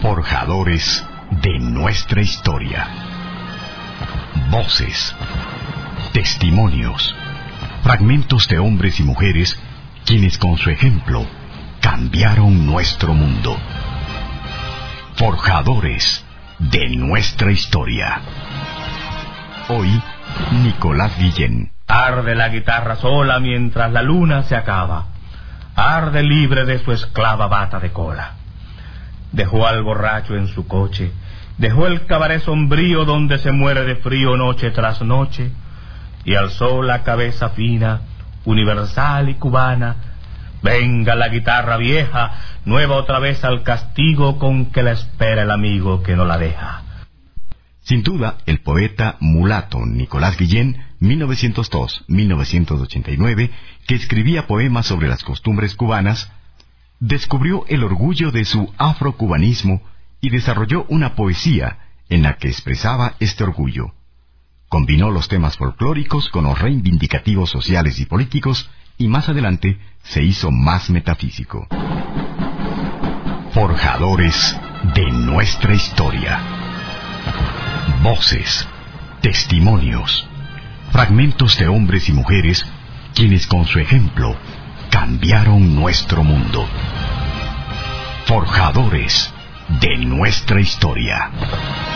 Forjadores de nuestra historia. Voces, testimonios, fragmentos de hombres y mujeres quienes con su ejemplo cambiaron nuestro mundo. Forjadores de nuestra historia. Hoy, Nicolás Guillén. Arde la guitarra sola mientras la luna se acaba. Arde libre de su esclava bata de cola. Dejó al borracho en su coche. Dejó el cabaret sombrío donde se muere de frío noche tras noche. Y alzó la cabeza fina, universal y cubana. Venga la guitarra vieja, nueva otra vez al castigo con que la espera el amigo que no la deja. Sin duda, el poeta mulato Nicolás Guillén, 1902-1989, que escribía poemas sobre las costumbres cubanas, descubrió el orgullo de su afrocubanismo y desarrolló una poesía en la que expresaba este orgullo. Combinó los temas folclóricos con los reivindicativos sociales y políticos y más adelante se hizo más metafísico. Forjadores de nuestra historia. Voces, testimonios, fragmentos de hombres y mujeres quienes con su ejemplo cambiaron nuestro mundo. Forjadores de nuestra historia.